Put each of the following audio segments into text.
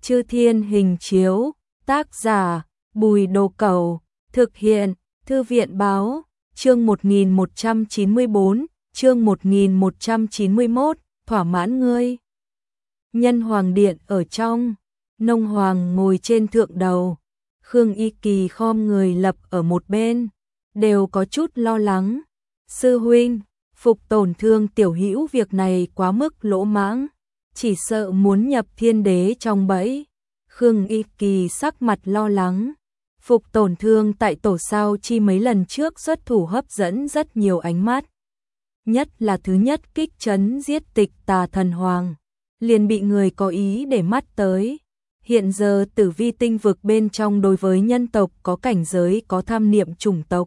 Chư Thiên Hình Chiếu, tác giả Bùi Đồ Cẩu, thực hiện Thư viện Báo, chương 1194, chương 1191, thỏa mãn ngươi. Nhân Hoàng Điện ở trong, Nông Hoàng ngồi trên thượng đầu, Khương Y Kỳ khom người lập ở một bên, đều có chút lo lắng. Sư huynh, phục tổn thương tiểu hữu việc này quá mức lỗ mãng, chỉ sợ muốn nhập thiên đế trong bẫy. Khương Y Kỳ sắc mặt lo lắng. Phục tổn thương tại tổ sao chi mấy lần trước xuất thủ hấp dẫn rất nhiều ánh mắt. Nhất là thứ nhất kích trấn giết Tịch Tà Thần Hoàng, liền bị người có ý để mắt tới. Hiện giờ Tử Vi tinh vực bên trong đối với nhân tộc có cảnh giới có tham niệm chủng tộc.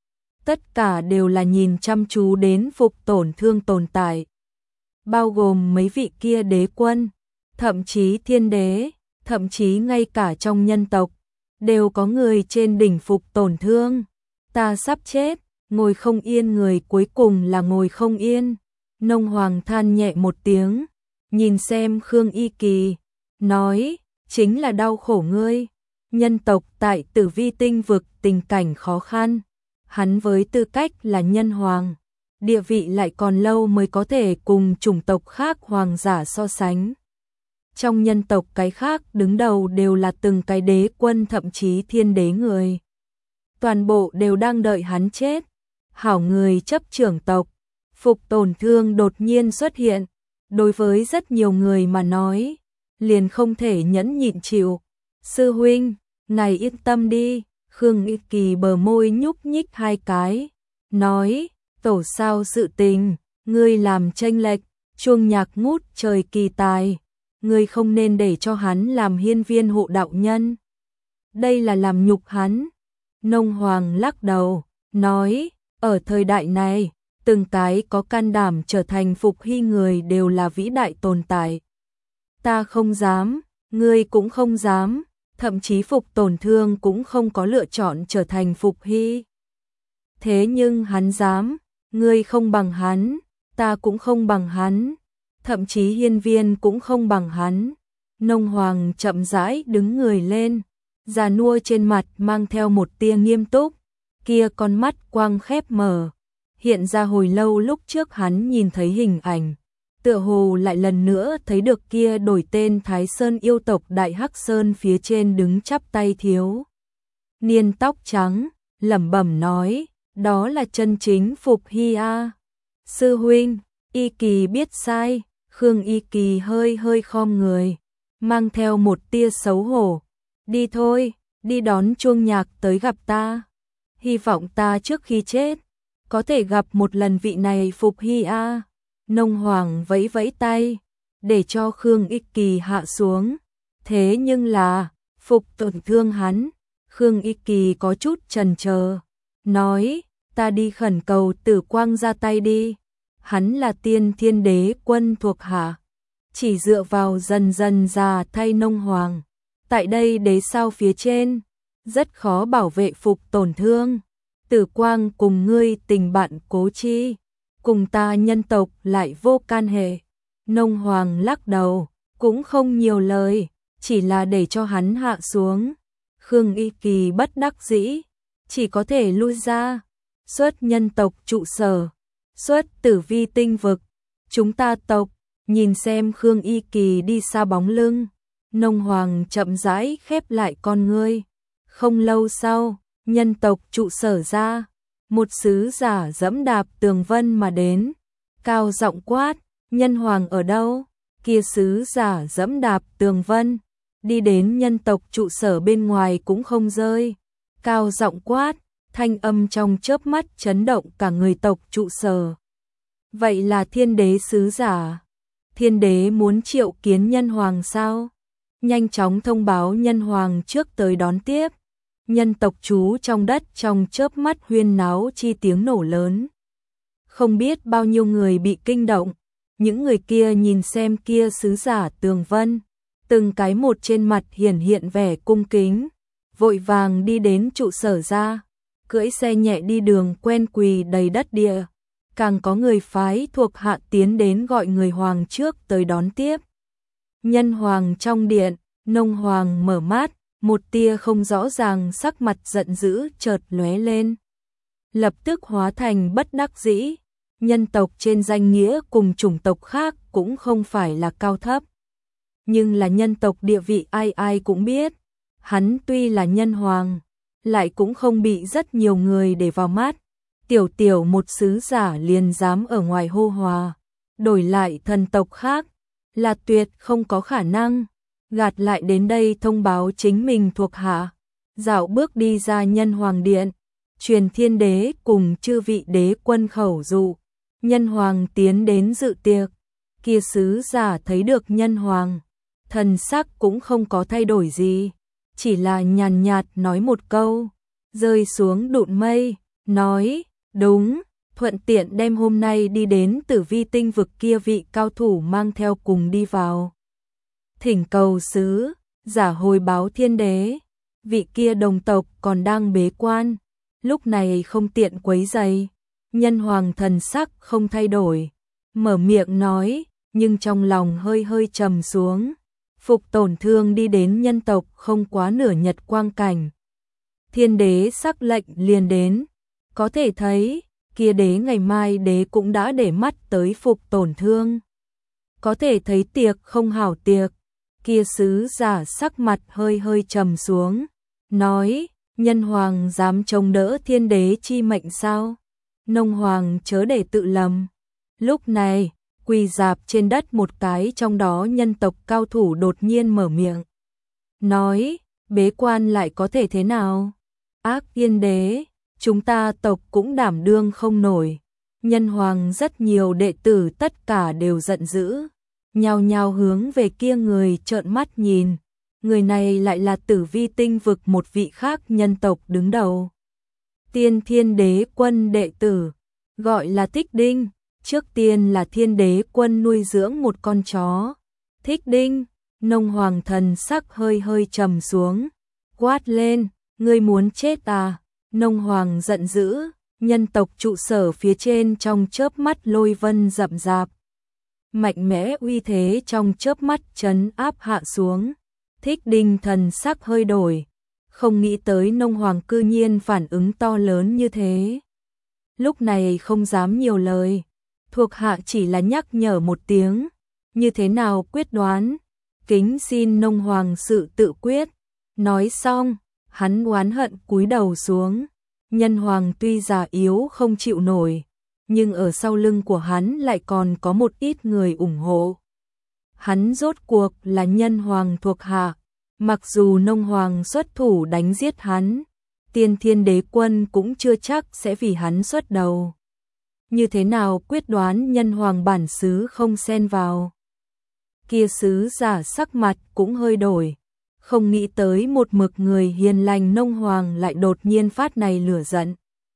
Tất cả đều là nhìn chăm chú đến phục tổn thương tồn tại. Bao gồm mấy vị kia đế quân, thậm chí thiên đế, thậm chí ngay cả trong nhân tộc, đều có người trên đỉnh phục tổn thương. Ta sắp chết, ngồi không yên, người cuối cùng là ngồi không yên. Nông Hoàng than nhẹ một tiếng, nhìn xem Khương Y Kỳ, nói, chính là đau khổ ngươi. Nhân tộc tại Tử Vi tinh vực tình cảnh khó khăn, hắn với tư cách là nhân hoàng, địa vị lại còn lâu mới có thể cùng chủng tộc khác hoàng giả so sánh. Trong nhân tộc cái khác đứng đầu đều là từng cái đế quân thậm chí thiên đế người. Toàn bộ đều đang đợi hắn chết. Hảo người chấp trưởng tộc, phục tổn thương đột nhiên xuất hiện. Đối với rất nhiều người mà nói, liền không thể nhẫn nhịn chịu. Sư huynh, ngài yên tâm đi. Khương Y Kỳ bờ môi nhúc nhích hai cái, nói, tổ sao sự tình, ngươi làm chênh lệch, chuông nhạc ngút trời kỳ tài. Ngươi không nên để cho hắn làm hiên viên hộ đạo nhân. Đây là làm nhục hắn. Nông Hoàng lắc đầu, nói, ở thời đại này, từng cái có can đảm trở thành phục hy người đều là vĩ đại tồn tại. Ta không dám, ngươi cũng không dám, thậm chí phục tổn thương cũng không có lựa chọn trở thành phục hy. Thế nhưng hắn dám, ngươi không bằng hắn, ta cũng không bằng hắn. Thậm chí hiên viên cũng không bằng hắn. Nông Hoàng chậm rãi đứng người lên, già nua trên mặt mang theo một tia nghiêm túc, kia con mắt quang khép mở, hiện ra hồi lâu lúc trước hắn nhìn thấy hình ảnh, tựa hồ lại lần nữa thấy được kia đổi tên Thái Sơn yêu tộc Đại Hắc Sơn phía trên đứng chắp tay thiếu niên tóc trắng, lẩm bẩm nói, đó là chân chính Phục Hy a. Sư huynh, Y Kỳ biết sai. Khương Y Kỳ hơi hơi khom người, mang theo một tia xấu hổ. Đi thôi, đi đón chuông nhạc tới gặp ta. Hy vọng ta trước khi chết, có thể gặp một lần vị này Phục Hy a. Nông Hoàng vẫy vẫy tay, để cho Khương Y Kỳ hạ xuống. Thế nhưng là, phục tổn thương hắn. Khương Y Kỳ có chút chần chờ, nói, ta đi khẩn cầu Tử Quang ra tay đi. Hắn là tiên thiên đế quân thuộc hạ, chỉ dựa vào dần dần già thay Nông Hoàng. Tại đây đế sao phía trên, rất khó bảo vệ phục tổn thương. Tử Quang cùng ngươi tình bạn cố chi, cùng ta nhân tộc lại vô can hệ. Nông Hoàng lắc đầu, cũng không nhiều lời, chỉ là để cho hắn hạ xuống. Khương Y Kỳ bất đắc dĩ, chỉ có thể lui ra, xuất nhân tộc trụ sở. Xuất Tử Vi tinh vực, chúng ta tộc. Nhìn xem Khương Y Kỳ đi xa bóng lưng, Nông Hoàng chậm rãi khép lại con ngươi. Không lâu sau, nhân tộc trụ sở ra, một sứ giả dẫm đạp tường vân mà đến, cao giọng quát, nhân hoàng ở đâu? Kia sứ giả dẫm đạp tường vân, đi đến nhân tộc trụ sở bên ngoài cũng không rơi, cao giọng quát, thanh âm trong chớp mắt chấn động cả người tộc trụ sở. Vậy là thiên đế sứ giả. Thiên đế muốn triệu kiến nhân hoàng sao? Nhanh chóng thông báo nhân hoàng trước tới đón tiếp. Nhân tộc trú trong đất trong chớp mắt huyên náo chi tiếng nổ lớn. Không biết bao nhiêu người bị kinh động. Những người kia nhìn xem kia sứ giả tường vân, từng cái một trên mặt hiển hiện vẻ cung kính, vội vàng đi đến trụ sở ra. Cưỡi xe nhẹ đi đường quen quỳ đầy đất địa, càng có người phái thuộc hạ tiến đến gọi người hoàng trước tới đón tiếp. Nhân hoàng trong điện, Nông Hoàng mở mắt, một tia không rõ ràng sắc mặt giận dữ chợt lóe lên. Lập tức hóa thành bất đắc dĩ, nhân tộc trên danh nghĩa cùng chủng tộc khác cũng không phải là cao thấp. Nhưng là nhân tộc địa vị ai ai cũng biết, hắn tuy là nhân hoàng, lại cũng không bị rất nhiều người để vào mắt. Tiểu tiểu một sứ giả liền dám ở ngoài hô hòa, đổi lại thần tộc khác, là tuyệt không có khả năng. Gạt lại đến đây thông báo chính mình thuộc hạ, dạo bước đi ra nhân hoàng điện, truyền thiên đế cùng chư vị đế quân khẩu dụ, nhân hoàng tiến đến dự tiệc. Kia sứ giả thấy được nhân hoàng, thần sắc cũng không có thay đổi gì, chỉ là nhàn nhạt nói một câu, rơi xuống đụn mây, nói, đúng, thuận tiện đem hôm nay đi đến Tử Vi tinh vực kia vị cao thủ mang theo cùng đi vào. Thỉnh cầu sứ giả hồi báo thiên đế, vị kia đồng tộc còn đang bế quan, lúc này không tiện quấy rầy. Nhân hoàng thần sắc không thay đổi, mở miệng nói, nhưng trong lòng hơi hơi trầm xuống. Phục Tổn Thương đi đến nhân tộc không quá nửa nhật quang cảnh. Thiên đế sắc lệnh liền đến, có thể thấy, kia đế ngày mai đế cũng đã để mắt tới Phục Tổn Thương. Có thể thấy tiệc không hảo tiệc, kia sứ giả sắc mặt hơi hơi trầm xuống, nói, nhân hoàng dám chống đỡ thiên đế chi mệnh sao? Nông hoàng chớ để tự lầm. Lúc này, quỳ dạp trên đất một cái trong đó nhân tộc cao thủ đột nhiên mở miệng. Nói, bế quan lại có thể thế nào? Ác Yên đế, chúng ta tộc cũng đảm đương không nổi. Nhân hoàng rất nhiều đệ tử tất cả đều giận dữ, nhao nhao hướng về kia người trợn mắt nhìn. Người này lại là Tử Vi tinh vực một vị khác nhân tộc đứng đầu. Tiên Thiên Đế Quân đệ tử, gọi là Thích Đinh, trước tiên là Thiên Đế Quân nuôi dưỡng một con chó. Thích Đinh, Nông hoàng thần sắc hơi hơi trầm xuống, quát lên, ngươi muốn chết à? Nông hoàng giận dữ, nhân tộc trụ sở phía trên trong chớp mắt lôi vân rậm rạp. Mạnh mẽ uy thế trong chớp mắt trấn áp hạ xuống. Thích Đinh thần sắc hơi đổi, không nghĩ tới nông hoàng cư nhiên phản ứng to lớn như thế. Lúc này không dám nhiều lời, thuộc hạ chỉ là nhắc nhở một tiếng, như thế nào quyết đoán, kính xin nông hoàng sự tự quyết. Nói xong, hắn oán hận cúi đầu xuống. Nhân hoàng tuy già yếu không chịu nổi, nhưng ở sau lưng của hắn lại còn có một ít người ủng hộ. Hắn rốt cuộc là nhân hoàng thuộc hạ, mặc dù nông hoàng xuất thủ đánh giết hắn, Tiên Thiên Đế Quân cũng chưa chắc sẽ vì hắn xuất đầu. Như thế nào quyết đoán nhân hoàng bản xứ không xen vào. Kia sứ giả sắc mặt cũng hơi đổi, không nghĩ tới một mực người hiền lành nông hoàng lại đột nhiên phát này lửa giận.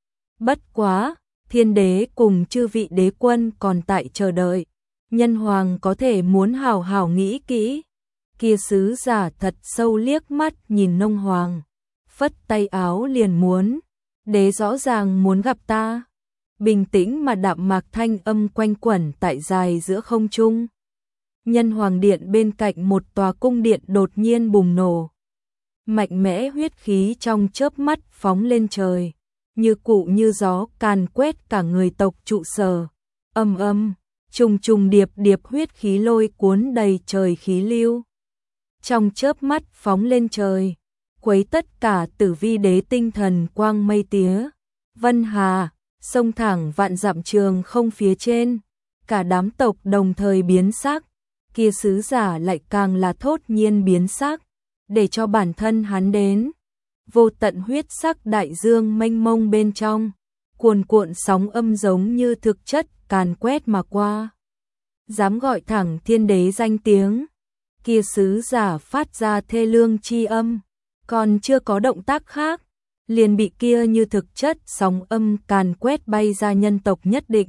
Bất quá, thiên đế cùng chư vị đế quân còn tại chờ đợi, nhân hoàng có thể muốn hảo hảo nghĩ kỹ. Kia sứ giả thật sâu liếc mắt nhìn nông hoàng, phất tay áo liền muốn, đế rõ ràng muốn gặp ta. Bình tĩnh mà đạm mạc thanh âm quanh quẩn tại dài giữa không trung. Nhân hoàng điện bên cạnh một tòa cung điện đột nhiên bùng nổ. Mạnh mẽ huyết khí trong chớp mắt phóng lên trời, như cụ như gió càn quét cả người tộc trụ sở. Âm âm, trùng trùng điệp điệp huyết khí lôi cuốn đầy trời khí lưu. Trong chớp mắt phóng lên trời, quấy tất cả Tử Vi đế tinh thần quang mây tía. Vân hà, sông thẳng vạn dặm trường không phía trên, cả đám tộc đồng thời biến sắc. Kia sứ giả lại càng là thốt nhiên biến sắc, để cho bản thân hắn đến. Vô tận huyết sắc đại dương mênh mông bên trong, cuồn cuộn sóng âm giống như thực chất càn quét mà qua. Dám gọi thẳng thiên đế danh tiếng, kia sứ giả phát ra thê lương chi âm, còn chưa có động tác khác, liền bị kia như thực chất sóng âm càn quét bay ra nhân tộc nhất định.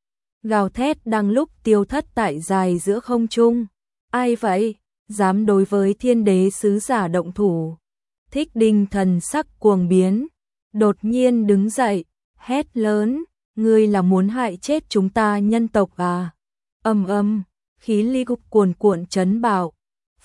Gào thét đang lúc tiêu thất tại dài giữa không trung. Ai vậy? Dám đối với thiên đế sứ giả động thủ? Thích Đinh thần sắc cuồng biến, đột nhiên đứng dậy, hét lớn, ngươi là muốn hại chết chúng ta nhân tộc à? Âm âm, khí ly cục cuồn cuộn chấn bạo,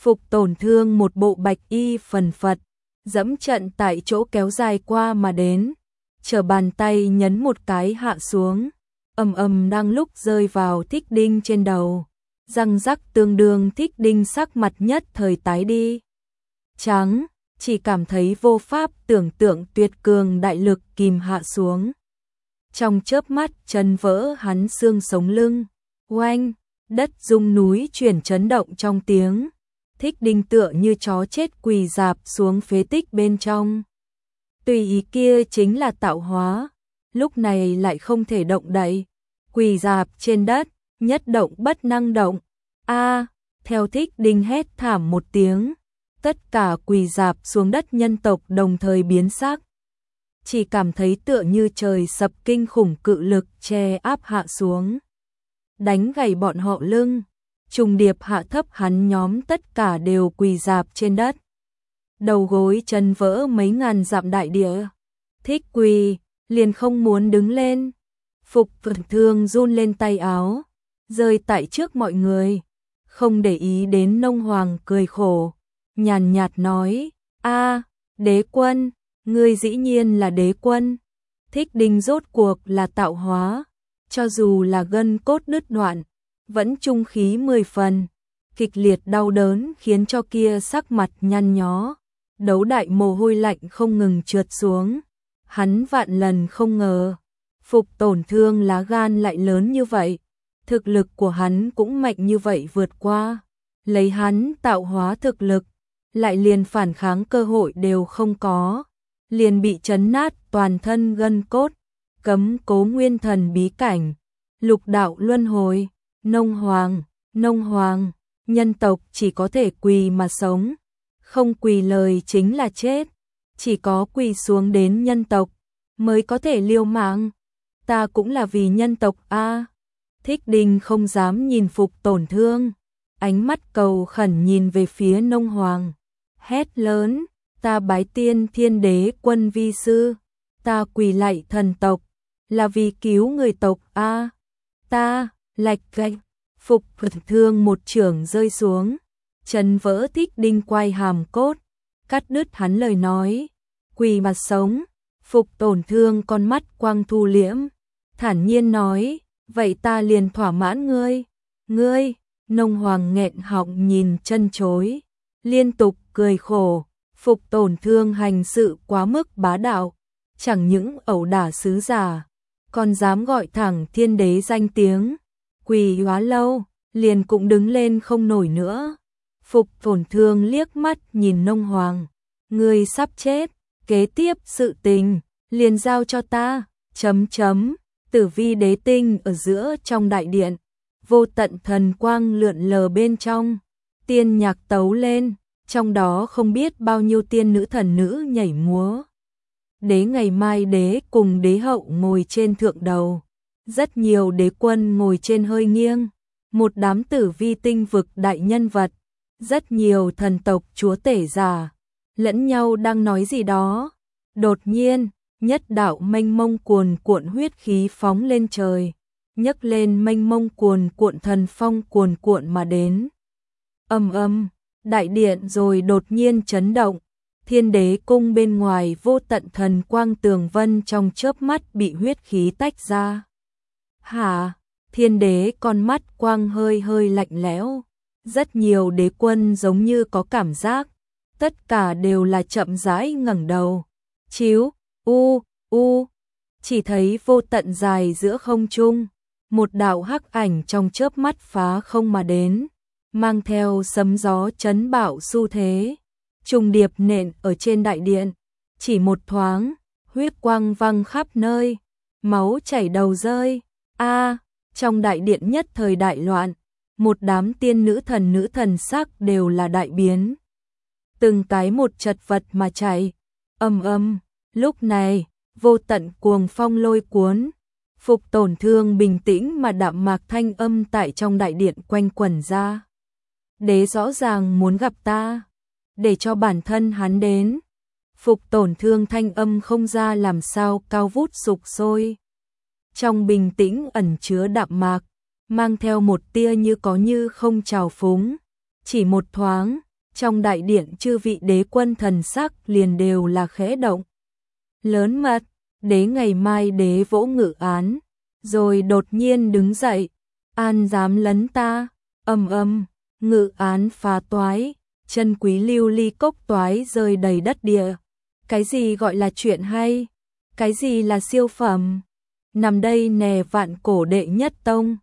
Phục Tổn Thương một bộ bạch y phần phật, dẫm trận tại chỗ kéo dài qua mà đến, chờ bàn tay nhấn một cái hạ xuống, ầm ầm đang lúc rơi vào Thích Đinh trên đầu, răng rắc tương đương. Thích Đinh sắc mặt nhất thời tái đi trắng, chỉ cảm thấy vô pháp tưởng tượng tuyệt cường đại lực kìm hạ xuống. Trong chớp mắt chân vỡ hắn xương sống lưng, oanh, đất rung núi chuyển chấn động trong tiếng. Thích Đinh tựa như chó chết quỳ rạp xuống phế tích bên trong. Tùy ý kia chính là tạo hóa, lúc này lại không thể động đậy, quỳ rạp trên đất, nhất động bất năng động. A, theo Thích Đinh hét thảm một tiếng, tất cả quỳ rạp xuống đất nhân tộc đồng thời biến sắc. Chỉ cảm thấy tựa như trời sập kinh khủng cự lực che áp hạ xuống, đánh gãy bọn họ lưng, trùng điệp hạ thấp hắn nhóm tất cả đều quỳ rạp trên đất. Đầu gối chân vỡ mấy ngàn dặm đại địa. Thích quỳ, liền không muốn đứng lên. Phục Tổn Thương run lên tay áo, rơi tại trước mọi người, không để ý đến Nông Hoàng cười khổ, nhàn nhạt nói, a, đế quân, ngươi dĩ nhiên là đế quân. Thích Đinh rốt cuộc là tạo hóa, cho dù là gân cốt đứt đoạn, vẫn trung khí 10 phần, kịch liệt đau đớn khiến cho kia sắc mặt nhăn nhó, đấu đại mồ hôi lạnh không ngừng trượt xuống. Hắn vạn lần không ngờ, Phục Tổn Thương lá gan lại lớn như vậy, thực lực của hắn cũng mạnh như vậy vượt qua, lấy hắn tạo hóa thực lực, lại liền phản kháng cơ hội đều không có, liền bị chấn nát toàn thân gân cốt, cấm cố nguyên thần bí cảnh, lục đạo luân hồi. Nông Hoàng, nhân tộc chỉ có thể quỳ mà sống, không quỳ lời chính là chết, chỉ có quỳ xuống đến nhân tộc mới có thể liều mạng. Ta cũng là vì nhân tộc a. Thích Đinh không dám nhìn Phục Tổn Thương, ánh mắt cầu khẩn nhìn về phía Nông Hoàng, hét lớn, ta bái tiên Thiên Đế quân vi sư, ta quỳ lạy thần tộc, là vì cứu người tộc a. Ta, lạch gạch, Phục Tổn Thương một chưởng rơi xuống, chân vỡ Thích Đinh quay hàm cốt, cắt đứt hắn lời nói, quỳ mà sống. Phục Tổn Thương con mắt quang thu liễm, thản nhiên nói, vậy ta liền thỏa mãn ngươi. Nông Hoàng nghẹn họng nhìn chân chối, liên tục cười khổ. Phục Tổn Thương hành sự quá mức bá đạo, chẳng những ẩu đả sứ giả, còn dám gọi thẳng Thiên Đế danh tiếng, quỳ hóa lâu, liền cũng đứng lên không nổi nữa. Phục Tổn Thương liếc mắt nhìn Nông Hoàng, ngươi sắp chết, kế tiếp sự tình liền giao cho ta. Tử vi đế tinh ở giữa trong đại điện, vô tận thần quang lượn lờ bên trong, tiên nhạc tấu lên, trong đó không biết bao nhiêu tiên nữ thần nữ nhảy múa. Đế ngày mai đế cùng đế hậu ngồi trên thượng đầu, rất nhiều đế quân ngồi trên hơi nghiêng, một đám tử vi tinh vực đại nhân vật, rất nhiều thần tộc chúa tể già, lẫn nhau đang nói gì đó. Đột nhiên, nhất đạo mênh mông cuồn cuộn huyết khí phóng lên trời, nhấc lên mênh mông cuồn cuộn thần phong cuồn cuộn mà đến. Ầm, đại điện rồi đột nhiên chấn động, Thiên Đế cung bên ngoài vô tận thần quang tường vân trong chớp mắt bị huyết khí tách ra. Hả? Thiên Đế con mắt quang hơi hơi lạnh lẽo, rất nhiều đế quân giống như có cảm giác, tất cả đều là chậm rãi ngẩng đầu. Chíu, chỉ thấy vô tận dài giữa không trung, một đạo hắc ảnh trong chớp mắt phá không mà đến, mang theo sấm gió chấn bạo xu thế, trùng điệp nện ở trên đại điện, chỉ một thoáng, huyết quang văng khắp nơi, máu chảy đầu rơi. A, trong đại điện nhất thời đại loạn, một đám tiên nữ thần sắc đều là đại biến, từng cái một chật vật mà chạy. Ầm, lúc này, vô tận cuồng phong lôi cuốn, Phục Tổn Thương bình tĩnh mà đạm mạc thanh âm tại trong đại điện quanh quẩn ra. Đế rõ ràng muốn gặp ta, để cho bản thân hắn đến. Phục Tổn Thương thanh âm không ra làm sao cao vút sục sôi. Trong bình tĩnh ẩn chứa đạm mạc, mang theo một tia như có như không trào phúng. Chỉ một thoáng, trong đại điện chư vị đế quân thần sắc liền đều là khẽ động. Lớn mật, đế ngày mai đế vỗ ngự án, rồi đột nhiên đứng dậy, an dám lấn ta, ngự án phá toái, chân quý lưu ly cốc toái rơi đầy đất địa. Cái gì gọi là chuyện hay? Cái gì là siêu phẩm? Nằm đây nè vạn cổ đệ nhất tông,